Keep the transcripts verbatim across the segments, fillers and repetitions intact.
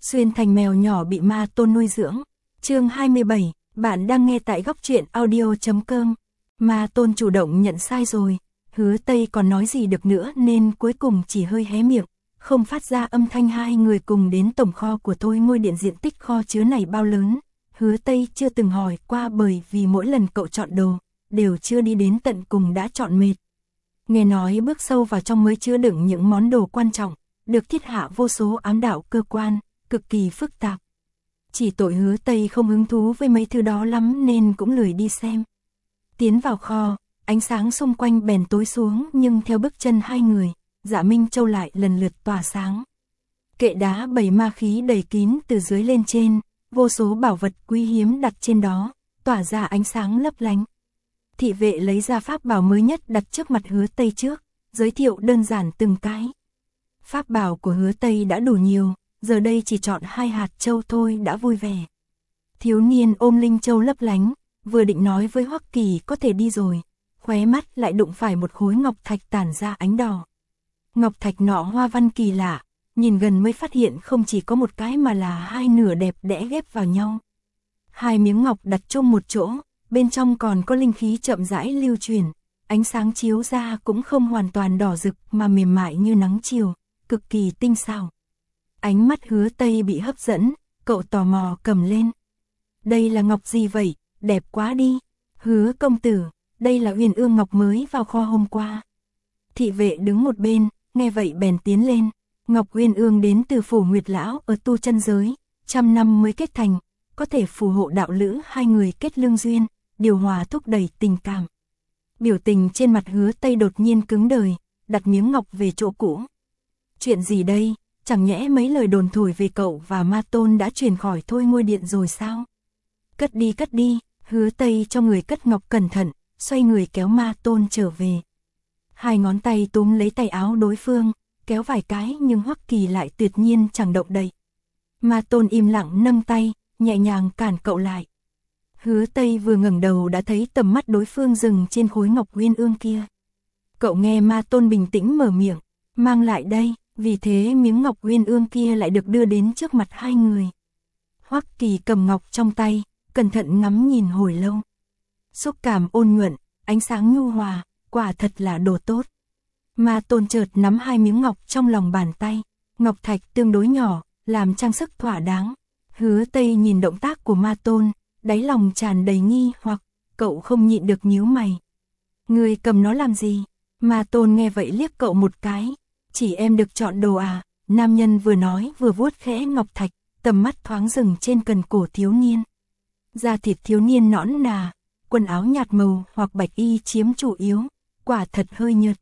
Xuyên thành mèo nhỏ bị ma tôn nuôi dưỡng. Chương hai mươi bảy, bạn đang nghe tại góc truyện audio chấm com. Ma tôn chủ động nhận sai rồi, Hứa Tây còn nói gì được nữa nên cuối cùng chỉ hơi hé miệng, không phát ra âm thanh. Hai người cùng đến tổng kho của Thôi Ngôi Điện. Diện tích kho chứa này bao lớn, Hứa Tây chưa từng hỏi qua, bởi vì mỗi lần cậu chọn đồ, đều chưa đi đến tận cùng đã chọn mệt. Nghe nói bước sâu vào trong mới chứa đựng những món đồ quan trọng, được thiết hạ vô số ám đạo cơ quan, cực kỳ phức tạp. Chỉ tội Hứa Tây không hứng thú với mấy thứ đó lắm nên cũng lười đi xem. Tiến vào kho, ánh sáng xung quanh bèn tối xuống, nhưng theo bước chân hai người, Dạ Minh Châu lại lần lượt tỏa sáng. Kệ đá bày ma khí đầy kín từ dưới lên trên, vô số bảo vật quý hiếm đặt trên đó, tỏa ra ánh sáng lấp lánh. Thị vệ lấy ra pháp bảo mới nhất đặt trước mặt Hứa Tây trước, giới thiệu đơn giản từng cái. Pháp bảo của Hứa Tây đã đủ nhiều, giờ đây chỉ chọn hai hạt châu thôi đã vui vẻ. Thiếu niên ôm linh châu lấp lánh, vừa định nói với Hoắc Kỳ có thể đi rồi, khóe mắt lại đụng phải một khối ngọc thạch tản ra ánh đỏ. Ngọc thạch nọ hoa văn kỳ lạ, nhìn gần mới phát hiện không chỉ có một cái mà là hai nửa đẹp đẽ ghép vào nhau. Hai miếng ngọc đặt chung một chỗ, bên trong còn có linh khí chậm rãi lưu truyền, ánh sáng chiếu ra cũng không hoàn toàn đỏ rực mà mềm mại như nắng chiều, cực kỳ tinh xảo. Ánh mắt Hứa Tây bị hấp dẫn, cậu tò mò cầm lên. Đây là ngọc gì vậy, đẹp quá đi. Hứa công tử, đây là Uyên Ương ngọc mới vào kho hôm qua. Thị vệ đứng một bên, nghe vậy bèn tiến lên. Ngọc Uyên Ương đến từ phủ Nguyệt Lão ở tu chân giới, trăm năm mới kết thành, có thể phù hộ đạo lữ hai người kết lương duyên, điều hòa thúc đẩy tình cảm. Biểu tình trên mặt Hứa Tây đột nhiên cứng đời, đặt miếng ngọc về chỗ cũ. Chuyện gì đây, chẳng nhẽ mấy lời đồn thổi về cậu và Ma Tôn đã truyền khỏi Thôi Ngôi Điện rồi sao? Cất đi cất đi, Hứa Tây cho người cất ngọc cẩn thận, xoay người kéo Ma Tôn trở về. Hai ngón tay túm lấy tay áo đối phương, kéo vài cái nhưng Hoắc Kỳ lại tuyệt nhiên chẳng động đậy. Ma Tôn im lặng nâng tay, nhẹ nhàng cản cậu lại. Hứa Tây vừa ngẩng đầu đã thấy tầm mắt đối phương dừng trên khối ngọc Uyên Ương kia. Cậu nghe Ma Tôn bình tĩnh mở miệng, mang lại đây, vì thế miếng ngọc Uyên Ương kia lại được đưa đến trước mặt hai người. Hoắc Kỳ cầm ngọc trong tay, cẩn thận ngắm nhìn hồi lâu. Xúc cảm ôn nhuận, ánh sáng nhu hòa, quả thật là đồ tốt. Ma Tôn chợt nắm hai miếng ngọc trong lòng bàn tay, ngọc thạch tương đối nhỏ, làm trang sức thỏa đáng. Hứa Tây nhìn động tác của Ma Tôn, đáy lòng tràn đầy nghi hoặc, cậu không nhịn được nhíu mày. Người cầm nó làm gì? Ma Tôn nghe vậy liếc cậu một cái, chỉ em được chọn đồ à? Nam nhân vừa nói vừa vuốt khẽ ngọc thạch, tầm mắt thoáng dừng trên cần cổ thiếu niên. Da thịt thiếu niên nõn nà, quần áo nhạt màu hoặc bạch y chiếm chủ yếu, quả thật hơi nhợt.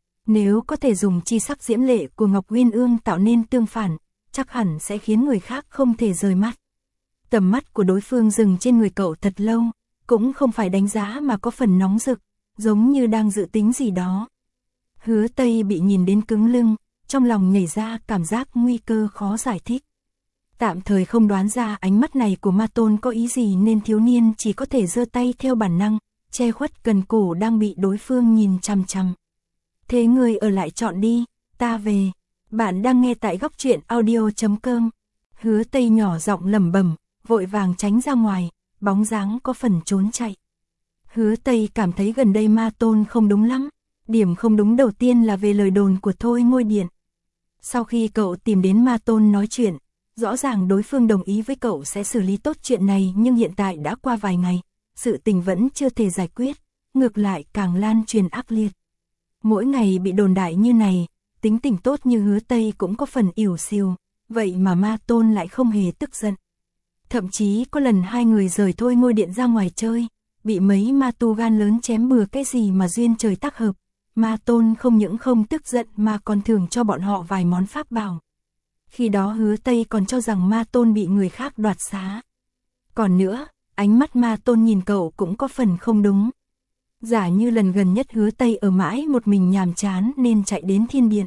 Nếu có thể dùng chi sắc diễm lệ của ngọc Uyên Ương tạo nên tương phản, chắc hẳn sẽ khiến người khác không thể rời mắt. Tầm mắt của đối phương dừng trên người cậu thật lâu, cũng không phải đánh giá mà có phần nóng rực, giống như đang dự tính gì đó. Hứa Tây bị nhìn đến cứng lưng, trong lòng nhảy ra cảm giác nguy cơ khó giải thích. Tạm thời không đoán ra ánh mắt này của Ma Tôn có ý gì nên thiếu niên chỉ có thể giơ tay theo bản năng, che khuất cần cổ đang bị đối phương nhìn chằm chằm. Thế người ở lại chọn đi, ta về. Bạn đang nghe tại góc truyện audio chấm com. Hứa Tây nhỏ giọng lẩm bẩm, vội vàng tránh ra ngoài, bóng dáng có phần trốn chạy. Hứa Tây cảm thấy gần đây Ma Tôn không đúng lắm. Điểm không đúng đầu tiên là về lời đồn của Thôi Ngôi Điện. Sau khi cậu tìm đến Ma Tôn nói chuyện, rõ ràng đối phương đồng ý với cậu sẽ xử lý tốt chuyện này, nhưng hiện tại đã qua vài ngày, sự tình vẫn chưa thể giải quyết, ngược lại càng lan truyền ác liệt. Mỗi ngày bị đồn đại như này, tính tình tốt như Hứa Tây cũng có phần ỉu xìu, vậy mà Ma Tôn lại không hề tức giận. Thậm chí có lần hai người rời Thôi Ngôi Điện ra ngoài chơi, bị mấy ma tu gan lớn chém bừa cái gì mà duyên trời tác hợp. Ma Tôn không những không tức giận mà còn thưởng cho bọn họ vài món pháp bảo. Khi đó Hứa Tây còn cho rằng Ma Tôn bị người khác đoạt xá. Còn nữa, ánh mắt Ma Tôn nhìn cậu cũng có phần không đúng. Giả như lần gần nhất Hứa Tây ở mãi một mình nhàm chán nên chạy đến thiên điện.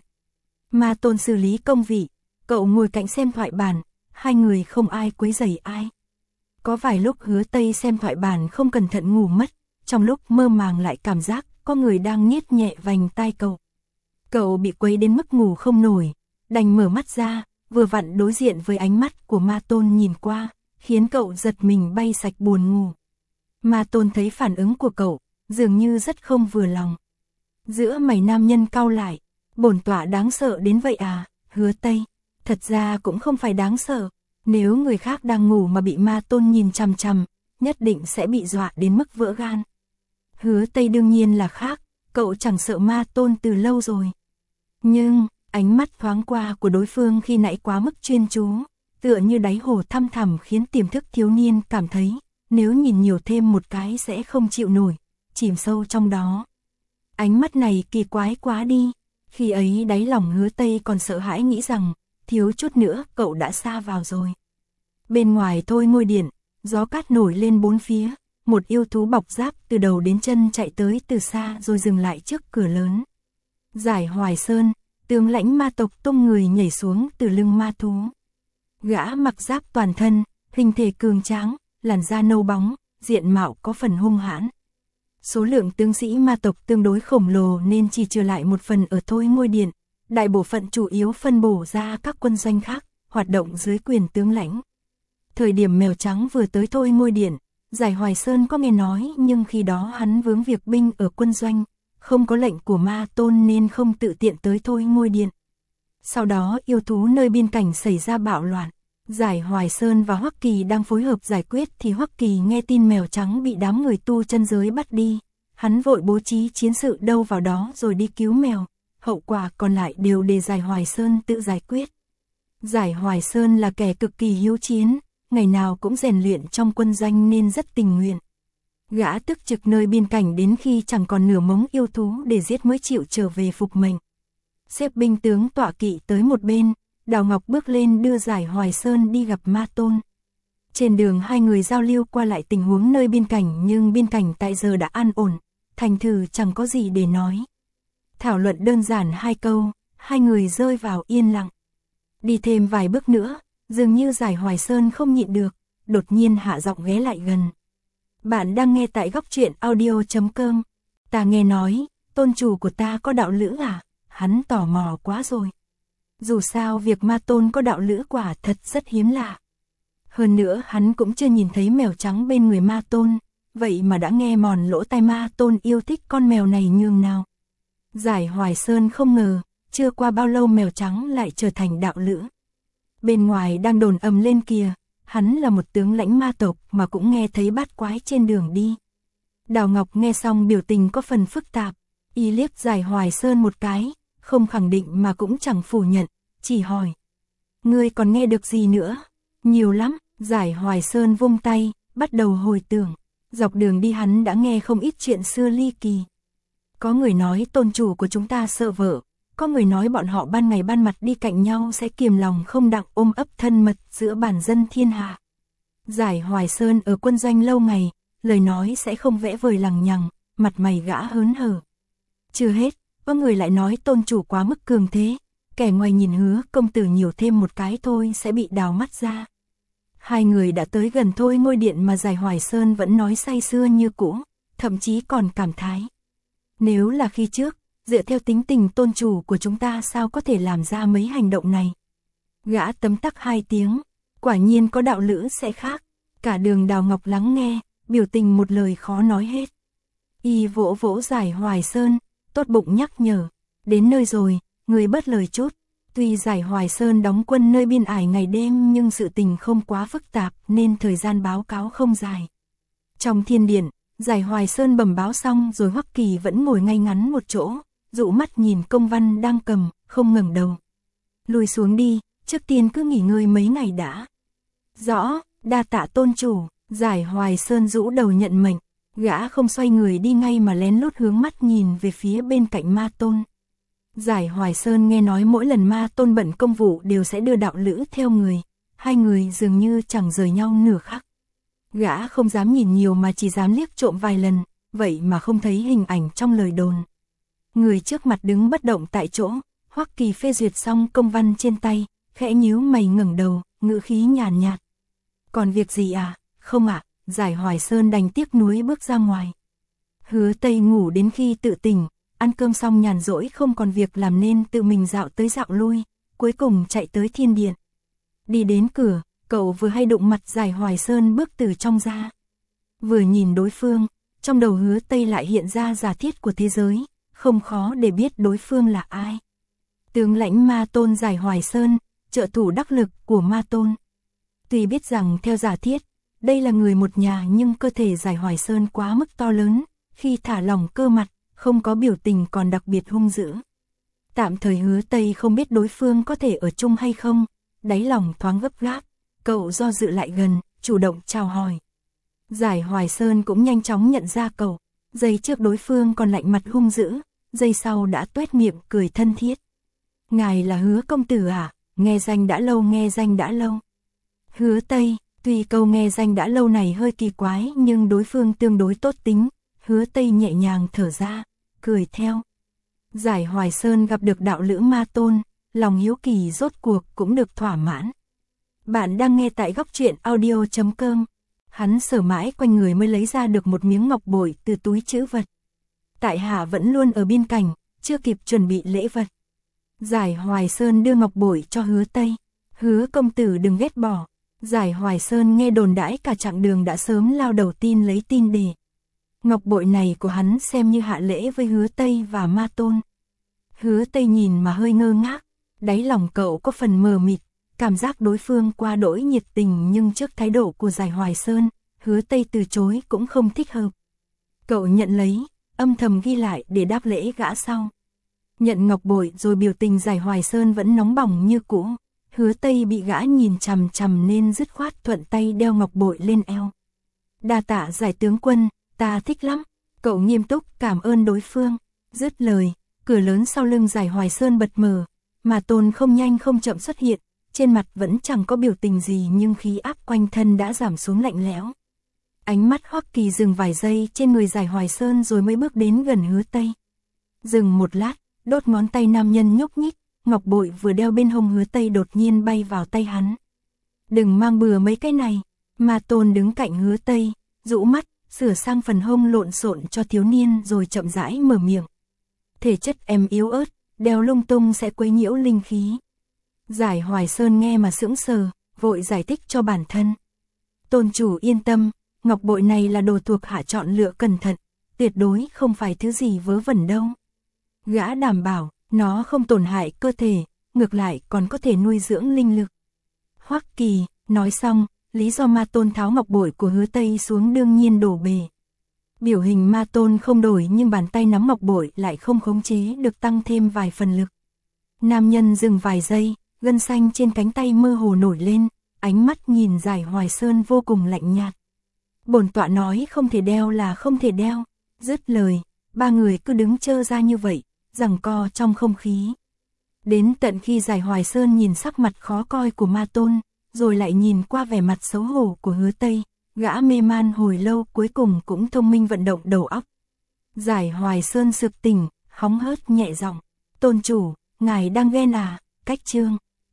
Ma Tôn xử lý công vị, cậu ngồi cạnh xem thoại bản, hai người không ai quấy rầy ai. Có vài lúc Hứa Tây xem thoại bản không cẩn thận ngủ mất, trong lúc mơ màng lại cảm giác có người đang niết nhẹ vành tai cậu. Cậu bị quấy đến mức ngủ không nổi, đành mở mắt ra, vừa vặn đối diện với ánh mắt của Ma Tôn nhìn qua, khiến cậu giật mình bay sạch buồn ngủ. Ma Tôn thấy phản ứng của cậu, dường như rất không vừa lòng. Giữa mày nam nhân cau lại, bổn tọa đáng sợ đến vậy à, Hứa Tây, thật ra cũng không phải đáng sợ, nếu người khác đang ngủ mà bị Ma Tôn nhìn chằm chằm, nhất định sẽ bị dọa đến mức vỡ gan. Hứa Tây đương nhiên là khác, cậu chẳng sợ Ma Tôn từ lâu rồi. Nhưng, ánh mắt thoáng qua của đối phương khi nãy quá mức chuyên chú, tựa như đáy hồ thăm thẳm khiến tiềm thức thiếu niên cảm thấy, nếu nhìn nhiều thêm một cái sẽ không chịu nổi, chìm sâu trong đó. Ánh mắt này kỳ quái quá đi, khi ấy đáy lòng Hứa Tây còn sợ hãi nghĩ rằng, thiếu chút nữa cậu đã sa vào rồi. Bên ngoài thôi ngôi điện, gió cát nổi lên bốn phía, một yêu thú bọc giáp từ đầu đến chân chạy tới từ xa rồi dừng lại trước cửa lớn. Giải Hoài Sơn, tướng lãnh ma tộc tung người nhảy xuống từ lưng ma thú. Gã mặc giáp toàn thân, hình thể cường tráng, làn da nâu bóng, diện mạo có phần hung hãn. Số lượng tướng sĩ ma tộc tương đối khổng lồ nên chỉ trừ lại một phần ở thôi ngôi điện, đại bộ phận chủ yếu phân bổ ra các quân doanh khác, hoạt động dưới quyền tướng lãnh. Thời điểm mèo trắng vừa tới thôi ngôi điện, Giải Hoài Sơn có nghe nói nhưng khi đó hắn vướng việc binh ở quân doanh, không có lệnh của Ma Tôn nên không tự tiện tới thôi ngôi điện. Sau đó yêu thú nơi biên cảnh xảy ra bạo loạn, Giải Hoài Sơn và Hoắc Kỳ đang phối hợp giải quyết thì Hoắc Kỳ nghe tin mèo trắng bị đám người tu chân giới bắt đi, hắn vội bố trí chiến sự đâu vào đó rồi đi cứu mèo, hậu quả còn lại đều để Giải Hoài Sơn tự giải quyết. Giải Hoài Sơn là kẻ cực kỳ hiếu chiến, ngày nào cũng rèn luyện trong quân doanh nên rất tình nguyện. Gã tức trực nơi biên cảnh đến khi chẳng còn nửa mống yêu thú để giết mới chịu trở về phục mệnh. Xếp binh tướng tọa kỵ tới một bên, Đào Ngọc bước lên đưa Giải Hoài Sơn đi gặp Ma Tôn. Trên đường hai người giao lưu qua lại tình huống nơi biên cảnh nhưng biên cảnh tại giờ đã an ổn, thành thử chẳng có gì để nói. Thảo luận đơn giản hai câu, hai người rơi vào yên lặng. Đi thêm vài bước nữa, dường như Giải Hoài Sơn không nhịn được, đột nhiên hạ giọng ghé lại gần. Bạn đang nghe tại góc truyện audio chấm com. Ta nghe nói, tôn chủ của ta có đạo lữ à? Hắn tò mò quá rồi. Dù sao việc Ma Tôn có đạo lữ quả thật rất hiếm lạ. Hơn nữa hắn cũng chưa nhìn thấy mèo trắng bên người Ma Tôn, vậy mà đã nghe mòn lỗ tai Ma Tôn yêu thích con mèo này nhường nào. Giải Hoài Sơn không ngờ, chưa qua bao lâu mèo trắng lại trở thành đạo lữ. Bên ngoài đang đồn ầm lên kìa, hắn là một tướng lãnh ma tộc mà cũng nghe thấy bát quái trên đường đi. Đào Ngọc nghe xong biểu tình có phần phức tạp, y liếc Giải Hoài Sơn một cái, không khẳng định mà cũng chẳng phủ nhận, chỉ hỏi. Ngươi còn nghe được gì nữa? Nhiều lắm, Giải Hoài Sơn vung tay, bắt đầu hồi tưởng. Dọc đường đi hắn đã nghe không ít chuyện xưa ly kỳ. Có người nói tôn chủ của chúng ta sợ vợ, có người nói bọn họ ban ngày ban mặt đi cạnh nhau sẽ kiềm lòng không đặng ôm ấp thân mật giữa bản dân thiên hạ. Giải Hoài Sơn ở quân doanh lâu ngày, lời nói sẽ không vẽ vời lằng nhằng, mặt mày gã hớn hở. Chưa hết, có người lại nói tôn chủ quá mức cường thế, kẻ ngoài nhìn Hứa công tử nhiều thêm một cái thôi sẽ bị đào mắt ra. Hai người đã tới gần thôi ngôi điện mà Giải Hoài Sơn vẫn nói say sưa như cũ, thậm chí còn cảm thái. Nếu là khi trước, dựa theo tính tình tôn chủ của chúng ta sao có thể làm ra mấy hành động này. Gã tấm tắc hai tiếng, quả nhiên có đạo lữ sẽ khác. Cả đường Đào Ngọc lắng nghe, biểu tình một lời khó nói hết. Y vỗ vỗ Giải Hoài Sơn, tốt bụng nhắc nhở. Đến nơi rồi, người bớt lời chút. Tuy Giải Hoài Sơn đóng quân nơi biên ải ngày đêm nhưng sự tình không quá phức tạp nên thời gian báo cáo không dài. Trong thiên điện, Giải Hoài Sơn bẩm báo xong rồi Hoắc Kỳ vẫn ngồi ngay ngắn một chỗ, dụ mắt nhìn công văn đang cầm, không ngẩng đầu. Lùi xuống đi, trước tiên cứ nghỉ ngơi mấy ngày đã. Rõ, đa tạ tôn chủ, Giải Hoài Sơn rũ đầu nhận mệnh, gã không xoay người đi ngay mà lén lút hướng mắt nhìn về phía bên cạnh Ma Tôn. Giải Hoài Sơn nghe nói mỗi lần Ma Tôn bận công vụ đều sẽ đưa đạo lữ theo người, hai người dường như chẳng rời nhau nửa khắc. Gã không dám nhìn nhiều mà chỉ dám liếc trộm vài lần, vậy mà không thấy hình ảnh trong lời đồn. Người trước mặt đứng bất động tại chỗ, Hoắc Kỳ phê duyệt xong công văn trên tay, khẽ nhíu mày ngẩng đầu, ngữ khí nhàn nhạt. Còn việc gì à? Không ạ, à, Giải Hoài Sơn đành tiếc nuối bước ra ngoài. Hứa Tây ngủ đến khi tự tỉnh, ăn cơm xong nhàn rỗi không còn việc làm nên tự mình dạo tới dạo lui, cuối cùng chạy tới thiên điện. Đi đến cửa, cậu vừa hay đụng mặt Giải Hoài Sơn bước từ trong ra. Vừa nhìn đối phương, trong đầu Hứa Tây lại hiện ra giả thiết của thế giới, không khó để biết đối phương là ai. Tướng lãnh Ma Tôn Giải Hoài Sơn, trợ thủ đắc lực của Ma Tôn. Tuy biết rằng theo giả thiết, đây là người một nhà nhưng cơ thể Giải Hoài Sơn quá mức to lớn, khi thả lỏng cơ mặt, không có biểu tình còn đặc biệt hung dữ. Tạm thời Hứa Tây không biết đối phương có thể ở chung hay không, đáy lòng thoáng gấp gáp, cậu do dự lại gần, chủ động chào hỏi. Giải Hoài Sơn cũng nhanh chóng nhận ra cậu, giây trước đối phương còn lạnh mặt hung dữ, giây sau đã tuét miệng cười thân thiết. Ngài là Hứa công tử à, nghe danh đã lâu nghe danh đã lâu. Hứa Tây, tuy câu nghe danh đã lâu này hơi kỳ quái nhưng đối phương tương đối tốt tính, Hứa Tây nhẹ nhàng thở ra, cười theo. Giải Hoài Sơn gặp được đạo lữ Ma Tôn, lòng hiếu kỳ rốt cuộc cũng được thỏa mãn. Bạn đang nghe tại góc truyện audio chấm com. Hắn sờ mãi quanh người mới lấy ra được một miếng ngọc bội từ túi trữ vật. Tại hạ vẫn luôn ở bên cạnh, chưa kịp chuẩn bị lễ vật. Giải Hoài Sơn đưa ngọc bội cho Hứa Tây. Hứa công tử đừng ghét bỏ. Giải Hoài Sơn nghe đồn đãi cả chặng đường đã sớm lao đầu tin lấy tin đề. Ngọc bội này của hắn xem như hạ lễ với Hứa Tây và Ma Tôn. Hứa Tây nhìn mà hơi ngơ ngác, đáy lòng cậu có phần mờ mịt, cảm giác đối phương qua đỗi nhiệt tình nhưng trước thái độ của Giải Hoài Sơn, Hứa Tây từ chối cũng không thích hợp. Cậu nhận lấy, âm thầm ghi lại để đáp lễ gã sau. Nhận ngọc bội rồi biểu tình Giải Hoài Sơn vẫn nóng bỏng như cũ. Hứa Tây bị gã nhìn chằm chằm nên dứt khoát thuận tay đeo ngọc bội lên eo. Đa tạ Giải tướng quân, ta thích lắm. Cậu nghiêm túc cảm ơn đối phương. Dứt lời, cửa lớn sau lưng Giải Hoài Sơn bật mở, mà Tôn không nhanh không chậm xuất hiện, trên mặt vẫn chẳng có biểu tình gì nhưng khí áp quanh thân đã giảm xuống lạnh lẽo. Ánh mắt Hoắc Kỳ dừng vài giây trên người Giải Hoài Sơn rồi mới bước đến gần Hứa Tây. Dừng một lát, đốt ngón tay nam nhân nhúc nhích, ngọc bội vừa đeo bên hông Hứa Tây đột nhiên bay vào tay hắn. Đừng mang bừa mấy cái này, mà Tôn đứng cạnh Hứa Tây, rũ mắt, sửa sang phần hông lộn xộn cho thiếu niên rồi chậm rãi mở miệng. Thể chất em yếu ớt, đeo lung tung sẽ quấy nhiễu linh khí. Giải Hoài Sơn nghe mà sững sờ, vội giải thích cho bản thân. Tôn chủ yên tâm, ngọc bội này là đồ thuộc hạ chọn lựa cẩn thận, tuyệt đối không phải thứ gì vớ vẩn đâu. Gã đảm bảo, nó không tổn hại cơ thể, ngược lại còn có thể nuôi dưỡng linh lực. Hoắc Kỳ, nói xong, lý do Ma Tôn tháo ngọc bội của Hứa Tây xuống đương nhiên đổ bể. Biểu hình Ma Tôn không đổi nhưng bàn tay nắm ngọc bội lại không khống chế được tăng thêm vài phần lực. Nam nhân dừng vài giây, gân xanh trên cánh tay mơ hồ nổi lên, ánh mắt nhìn Giải Hoài Sơn vô cùng lạnh nhạt. Bổn tọa nói không thể đeo là không thể đeo. Dứt lời, ba người cứ đứng chơ ra như vậy, giằng co trong không khí. Đến tận khi Giải Hoài Sơn nhìn sắc mặt khó coi của Ma Tôn, rồi lại nhìn qua vẻ mặt xấu hổ của Hứa Tây, gã mê man hồi lâu cuối cùng cũng thông minh vận động đầu óc. Giải Hoài Sơn sực tỉnh, hóng hớt nhẹ giọng, tôn chủ, ngài đang ghen à, cách chương.